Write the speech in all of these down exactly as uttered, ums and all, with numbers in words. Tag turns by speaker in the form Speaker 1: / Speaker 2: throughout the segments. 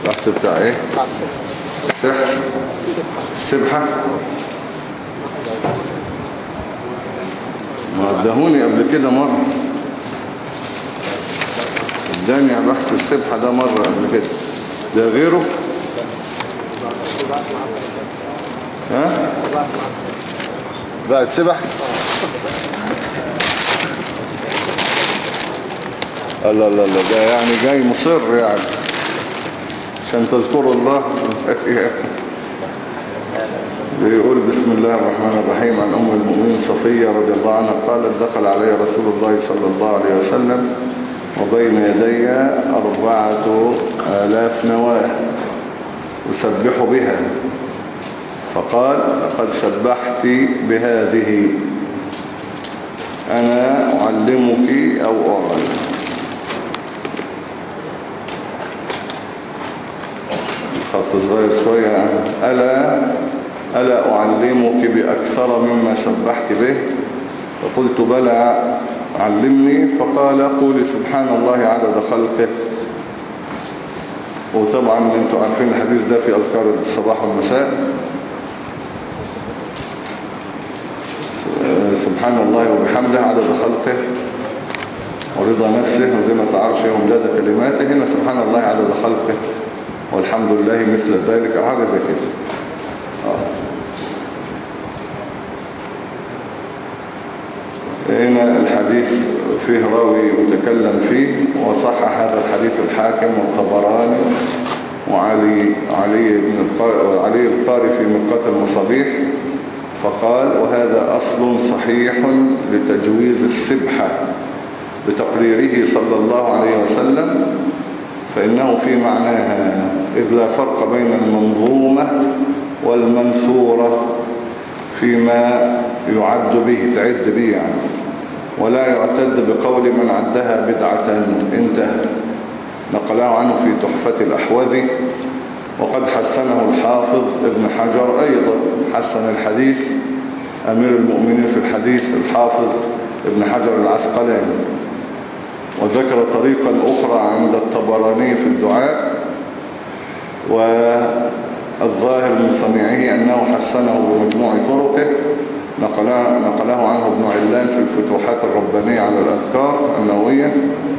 Speaker 1: البحث بتاع ايه؟ السحر السبحة. ما ادهوني قبل كده مرة، اداني على بحث السبحة ده مرة قبل كده. ده غيره؟ ها؟ بقت سبح؟ الله الله الله، ده يعني جاي مصر يعني عشان تذكروا الله. بيقول بسم الله الرحمن الرحيم. عن أم المؤمنين صفية رضي الله عنها قالت دخل علي رسول الله صلى الله عليه وسلم وبين يدي أربعة آلاف نواة أسبح بها، فقال لقد سبحت بهذه، أنا أعلمك أو أعلم. خط صغير شوية. ألا ألا أعلمك بأكثر مما سبحت به؟ فقلت بلى علمني. فقال قولي سبحان الله عدد خلقه. وطبعا انتوا عارفين الحديث ده في أذكار الصباح والمساء. سبحان الله وبحمده عدد خلقه ورضا نفسه وزنة عرشه ومداد كلماته. هنا سبحان الله عدد خلقه والحمد لله مثل ذلك أو حاجة زي كده. هنا الحديث فيه راوي متكلم فيه، وصحح هذا الحديث الحاكم والطبراني وعلي علي بن علي القاري في مرقاة المصابيح، فقال وهذا أصل صحيح لتجويز السبحة بتقريره صلى الله عليه وسلم، فإنه في معناها إذ لا فرق بين المنظومة والمنثورة فيما يعد به تعد به يعني، ولا يعتد بقول من عدها بدعة. انتهى. نقله عنه في تحفة الأحوذي، وقد حسنه الحافظ ابن حجر أيضا. حسن الحديث أمير المؤمنين في الحديث الحافظ ابن حجر العسقلاني، وذكر طريقا أخرى عند الطبراني في الدعاء، والظاهر من صنيعه أنه حسنه بمجموع طرقه. نقله, نقله عنه ابن علان في الفتوحات الربانية على الأذكار النووية.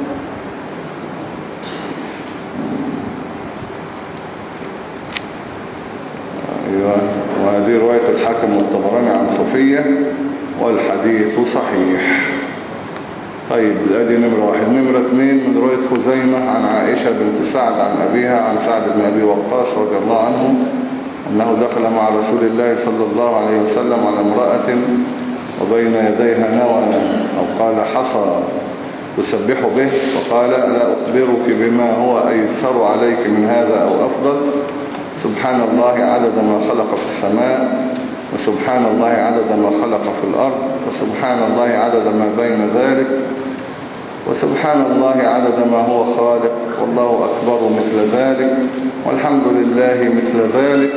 Speaker 1: أيوة. وهذه رواية الحاكم والطبراني عن صفية والحديث صحيح. طيب ادي نمرة واحد. نمرة اثنين من رواية خزيمة عن عائشة بنت سعد عن أبيها عن سعد بن أبي وقاص رضي الله عنه أنه دخل مع رسول الله صلى الله عليه وسلم على امرأة وبين يديها نوى أو قال حصى تسبح به، فقال لا أخبرك بما هو أيسر عليك من هذا أو أفضل؟ سبحان الله عدد ما خلق في السماء، وسبحان الله عدد ما خلق في الأرض، وسبحان الله عدد ما بين ذلك، وسبحان الله عدد ما هو خالق، والله أكبر مثل ذلك، والحمد لله مثل ذلك،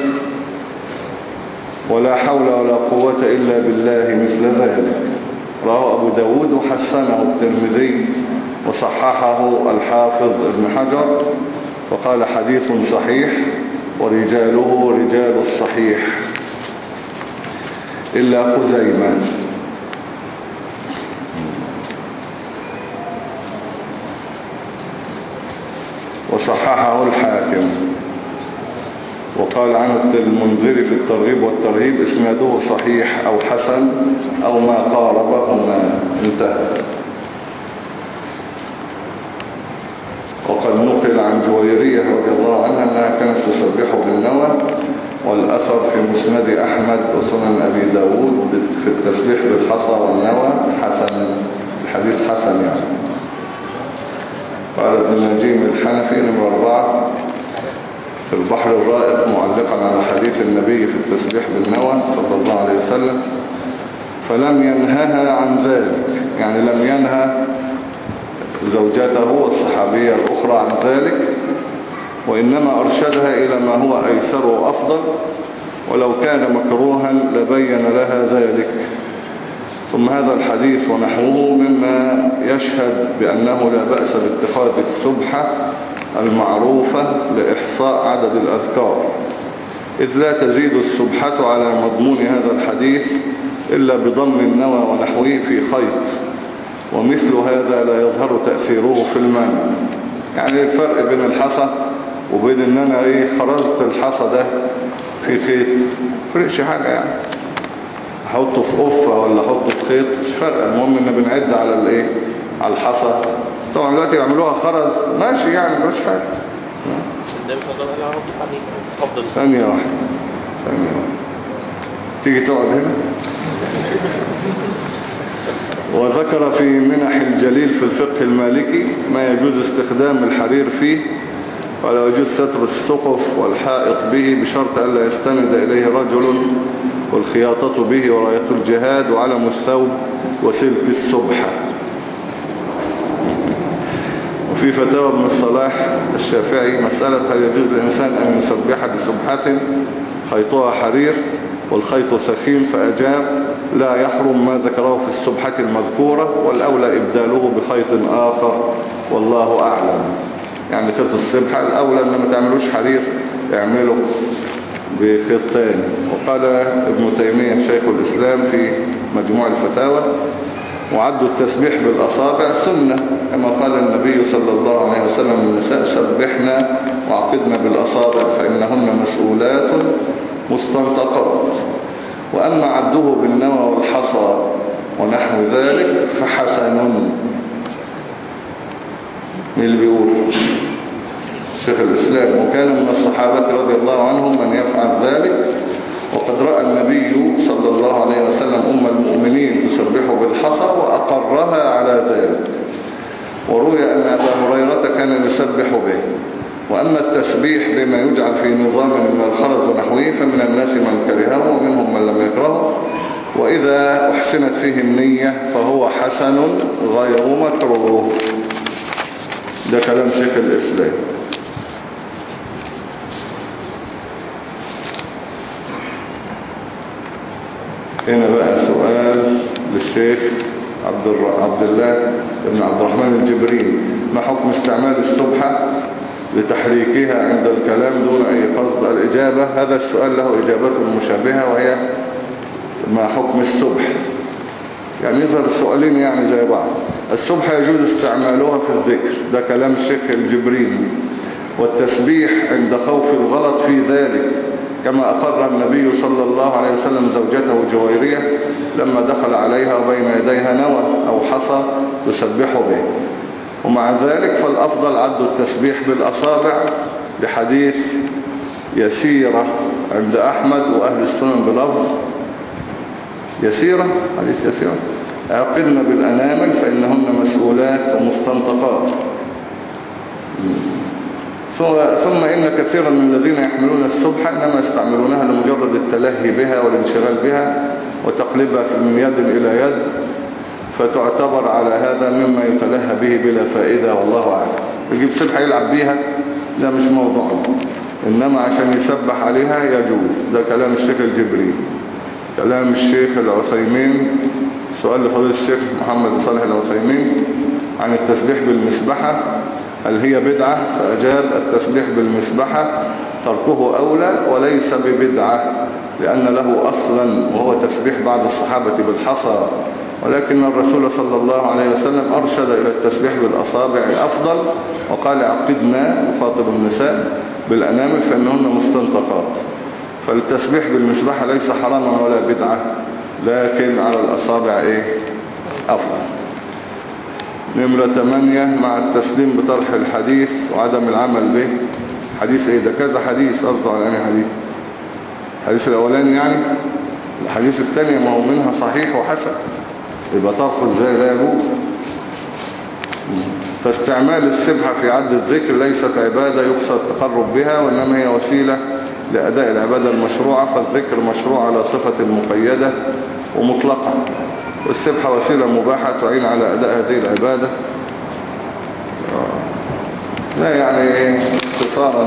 Speaker 1: ولا حول ولا قوة إلا بالله مثل ذلك. رواه أبو داود وحسنه الترمذي وصححه الحافظ ابن حجر، وقال حديث صحيح ورجاله رجال الصحيح إلا خزيمة. وصححه الحاكم، وقال عنه المنذري في الترغيب والترهيب اسناده صحيح أو حسن أو ما قاربهما. انتهى. وقد نقل عن جويرية رضي الله عنها أنها كانت تسبح بالنوى، والأثر في مسند أحمد وسنن أبي داود في التسبيح بالحصى والنوى حسن، الحديث حسن يعني. قال ابن نجيم الحنفي نمرة أربعة في البحر الرائق معلقا على حديث النبي في التسبيح بالنوى صلى الله عليه وسلم، فلم ينهها عن ذلك، يعني لم ينهى زوجته والصحابية الأخرى عن ذلك، وإنما أرشدها إلى ما هو أيسر وأفضل، ولو كان مكروها لبين لها ذلك. ثم هذا الحديث ونحوه مما يشهد بأنه لا بأس باتخاذ السبحة المعروفة لإحصاء عدد الأذكار، إذ لا تزيد السبحة على مضمون هذا الحديث إلا بضم النوى ونحوه في خيط، ومثل هذا لا يظهر تأثيره في المنع. يعني الفرق بين الحصى وبين ان انا ايه خرزت الحصى ده في خيط، فرقش حاجة يعني، احطه في قفة ولا احطه في خيط مش فرق، المهم ان بنعد على الايه على الحصى. طبعا دلوقتي يعملوها خرز ماشي يعني مش حاجة. ثانية واحدة ثانية واحدة تيجي تقعد هنا. وذكر في منح الجليل في الفقه المالكي ما يجوز استخدام الحرير فيه، ولا يجوز ستر السقف والحائط به بشرط ألا يستند إليه رجل، والخياطة به وراية الجهاد وعلم الثوب وسلك السبحة. وفي فتاوى ابن الصلاح الشافعي مسألة هل يجوز للإنسان أن يسبح بسبحة خيطها حرير والخيط سخين، فأجاب لا يحرم ما ذكره في السبحة المذكورة، والأولى إبداله بخيط آخر والله أعلم. يعني خيط السبحة الأولى أن ما تعملوش حرير اعمله بخيط تاني. وقال ابن تيمية شيخ الإسلام في مجموع الفتاوى وعد التسبيح بالأصابع سنة، كما قال النبي صلى الله عليه وسلم النساء سبحنا وعقدنا بالأصابع فإنهن مسؤولات مستنطقات. وأما عده بالنوى والحصى ونحو ذلك فحسن. مين اللي بيقول؟ شيخ الإسلام. وكان من الصحابة رضي الله عنهم من يفعل ذلك، وقد رأى النبي صلى الله عليه وسلم أم المؤمنين تسبح بالحصى وأقرها على ذلك. وروي أن أبا هريرة كان يسبح به. وأما التسبيح بما يجعل في نظام من الخرز ونحوه فمن الناس من كرهه ومنهم من لم يكرهه، وإذا أحسنت فيه النية فهو حسن غير مكروه. ده كلام شيخ الإسلام. هنا بقى سؤال للشيخ عبد عبد الله بن عبد الرحمن الجبري: ما حكم استعمال السبحة لتحريكها عند الكلام دون أي قصد؟ الإجابة: هذا السؤال له إجابات مشابهة، وهي ما حكم السبح. يعني يظهر السؤالين يعني زي بعض. السبحة يجوز استعمالها في الذكر، ده كلام الشيخ الجبري. والتسبيح عند خوف الغلط في ذلك، كما أقر النبي صلى الله عليه وسلم زوجته جويرية لما دخل عليها وبين يديها نوى أو حصى تسبح به. ومع ذلك فالأفضل عد التسبيح بالأصابع لحديث يسيرة عند أحمد وأهل السنن بلفظ يسيرة، حديث يسيرة: عقدنا بالأنامل فإنهن مسؤولات ومستنطقات. ثم إن كثيرا من الذين يحملون السبحة إنما يستعملونها لمجرد التلهي بها والانشغال بها وتقلبها من يد إلى يد، فتعتبر على هذا مما يتلهى به بلا فائدة، والله أعلم. يجيب سبحة يلعب بيها، لا مش موضوعه، إنما عشان يسبح عليها يجوز. ده كلام الشيخ الجبري. كلام الشيخ العثيمين، سؤال لفضيلة الشيخ محمد صالح العثيمين عن التسبيح بالمسبحة: هل هي بدعة؟ فأجاب: التسبيح بالمسبحة تركه أولى وليس ببدعة، لأن له أصلا وهو تسبيح بعض الصحابة بالحصى، ولكن الرسول صلى الله عليه وسلم أرشد إلى التسبيح بالأصابع أفضل، وقال: عقدنا وخاطب النساء بالأنامل فإنهن مستنطقات. فالتسبيح بالمسبحة ليس حراما ولا بدعة، لكن على الأصابع إيه أفضل. نمرة ثمانية: مع التسليم بطرح الحديث وعدم العمل به. حديث إيه ده؟ كذا حديث، قصده على أي حديث؟ الحديث الأولاني يعني؟ الحديث الثاني ما هو منها صحيح وحسن، يبقى طرحه إزاي لا يجوز. فاستعمال السبحة في عد الذكر ليست عبادة يقصد التقرب بها، وإنما هي وسيلة لأداء العبادة المشروعة، فالذكر مشروع على صفة مقيدة ومطلقة، والسبحة وسيلة مباحة تعين على أداء هذه العبادة. لا يعني اختصارا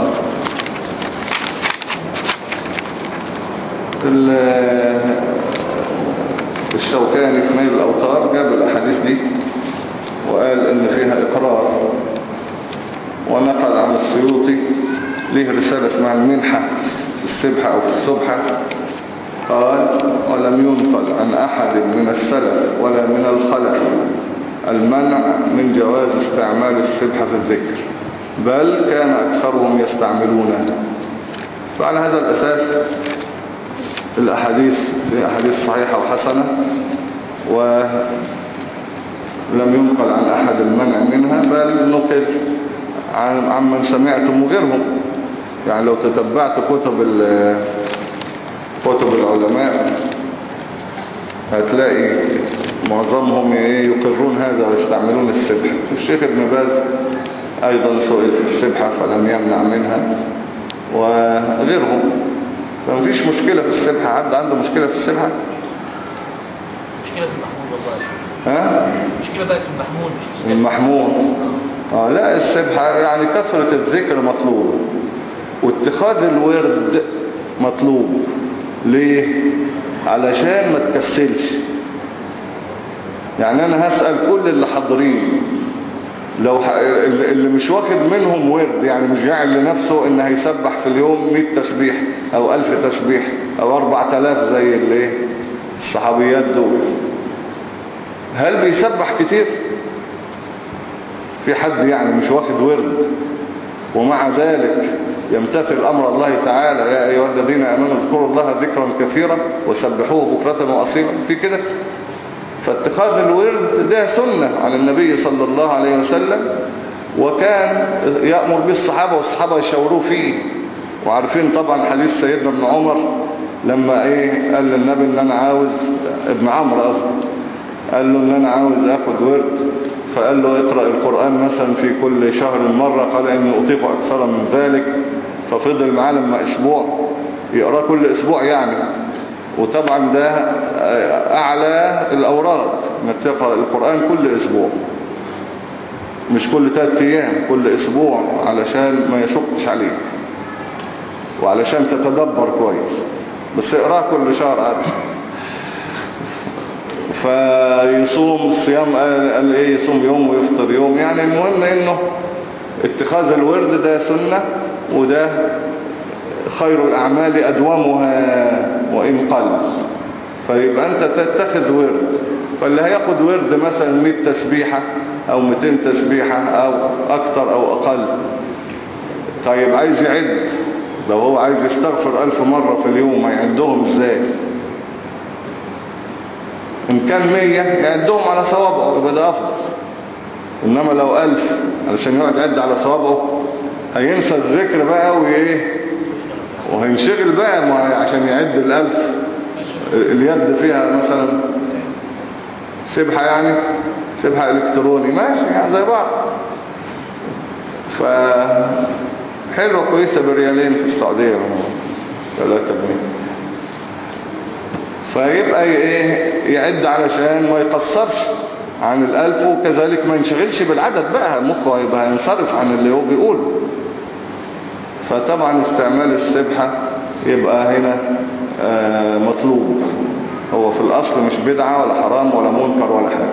Speaker 1: الشوكاني في نيل الأوطار جاب الأحاديث دي وقال إن فيها إقرار ونقل عن السيوطي ليه رسالة اسمها المنحة في السبحة أو في السبحة، قال: ولم ينقل عن أحد من السلف ولا من الخلف المنع من جواز استعمال السبحة في الذكر، بل كان أكثرهم يستعملونها. فعلى هذا الأساس الأحاديث دي أحاديث صحيحة وحسنة، ولم ينقل عن أحد المنع منها، بل نقل عن عمن سمعتم وغيرهم. يعني لو تتبعت كتب كتب العلماء هتلاقي معظمهم يقرون هذا ويستعملون السبحة. الشيخ ابن باز أيضا سئل في السبحة فلم يمنع منها، وغيرهم. فمفيش مشكلة في السبحة. حد عنده مشكلة في السبحة؟
Speaker 2: مشكلة في المحمول والله.
Speaker 1: ها؟
Speaker 2: مشكلة بقى في المحمول.
Speaker 1: المحمول. آه لا، السبحة يعني كثرة الذكر مطلوب، واتخاذ الورد مطلوب. ليه؟ علشان ما تكسلش. يعني انا هسأل كل اللي حاضرين، لو ح... اللي مش واخد منهم ورد، يعني مش جاعل لنفسه ان هيسبح في اليوم مئة تسبيح او الف تسبيح او اربعة الاف زي اللي الصحابيات دول، هل بيسبح كتير؟ في حد يعني مش واخد ورد ومع ذلك يمتثل أمر الله تعالى: يا أيها الذين آمنوا اذكروا الله ذكرا كثيرا وسبحوه بكرة وأصيلا؟ في كده. فاتخاذ الورد ده سنة عن النبي صلى الله عليه وسلم، وكان يأمر بالصحابة والصحابة يشاوروه فيه. وعارفين طبعا حديث سيدنا ابن عمر لما ايه قال للنبي ان انا عاوز، ابن عمرو اصلا قال له ان انا عاوز اخد ورد، فقال له: اقرأ القرآن مثلا في كل شهر مرة. قال: اني اطيق اكثر من ذلك. ففضل معاه لما اسبوع يقرأ كل اسبوع يعني. وطبعا ده اعلى الاوراد انك تقرأ القرآن كل اسبوع، مش كل ثلاث ايام، كل اسبوع، علشان ما يشقش عليك وعلشان تتدبر كويس. بس اقرأ كل شهر عادي. فيصوم الصيام، قال ايه، يصوم يوم ويفطر يوم. يعني المهم انه اتخاذ الورد ده سنة، وده خير الاعمال ادومها وان قل. فيبقى انت تتخذ ورد، فاللي هياخد ورد مثلا مئة تسبيحة او مئتين تسبيحة او اكتر او اقل، طيب عايز يعد، لو هو عايز يستغفر الف مرة في اليوم هيعدهم ازاي؟ إن كان مية يعدهم على صوابعه يبقى ده أفضل. إنما لو ألف علشان يقعد يعد على صوابعه هينسى الذكر بقى وإيه، وهينشغل بقى عشان يعد الألف. اليد فيها مثلا سبحة، يعني سبحة إلكتروني ماشي يعني زي بعض. فحلوة كويسة بريالين في السعودية، ثلاثة جنيه. فيبقى ايه يعد علشان ما يقصرش عن الالف، وكذلك ما ينشغلش بالعدد بقى، مخه يبقى ينصرف عن اللي هو بيقوله. فطبعا استعمال السبحة يبقى هنا آه مطلوب. هو في الاصل مش بدعة ولا حرام ولا منكر ولا حاجة.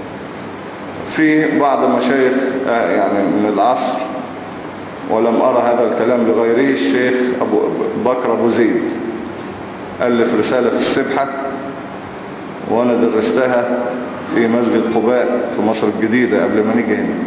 Speaker 1: في بعض مشايخ آه يعني من العصر، ولم ارى هذا الكلام لغيره، الشيخ أبو بكر أبو زيد ألف رسالة في السبحة، وأنا درستها في مسجد قباء في مصر الجديدة قبل ما نيجي هنا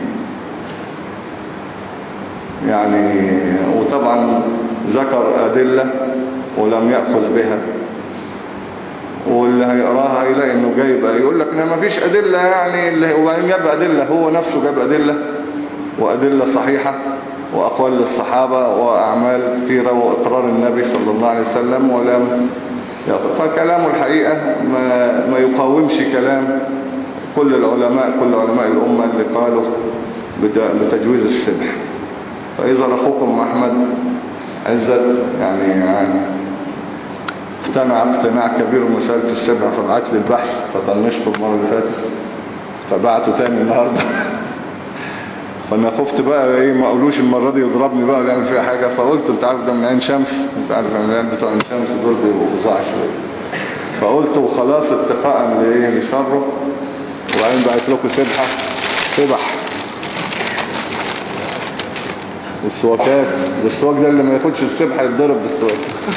Speaker 1: يعني. وطبعا ذكر أدلة ولم يأخذ بها، واللي هيقراها هيلاقي انه جايب يقول لك ما فيش أدلة يعني، اللي وبعدين جاب أدلة، هو نفسه جاب أدلة وأدلة صحيحة وأقوال للصحابة وأعمال كثيرة وإقرار النبي صلى الله عليه وسلم، ولم فكلامه الحقيقة ما, ما يقاومش كلام كل العلماء كل علماء الأمة اللي قالوا بتجويز السبح. فإذا أخوكم أحمد عزت يعني, يعني اقتنع اقتناع كبير بمسألة السبح، فبعت لي البحث فطنشته المرة اللي فاتت فبعته تاني النهاردة. فانا خفت بقى ايه ما اقولوش المرة دي يضربني بقى ويعمل فيها حاجة، فقلت انت عارف ده من عين شمس، انت عارف العيال بتوع عين شمس دول بيبقوا فظاع شوية، فقلت وخلاص اتقاء لايه لشره. وبعدين بعت لكم سبحة سبح والسواكات، والسواك ده اللي ما ياخدش السبحة يتضرب بالسواك.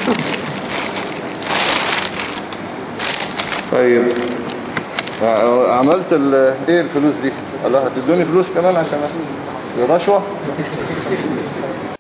Speaker 1: طيب عملت ايه الفلوس دي؟ الله هتدوني فلوس كمان عشان الرشوة؟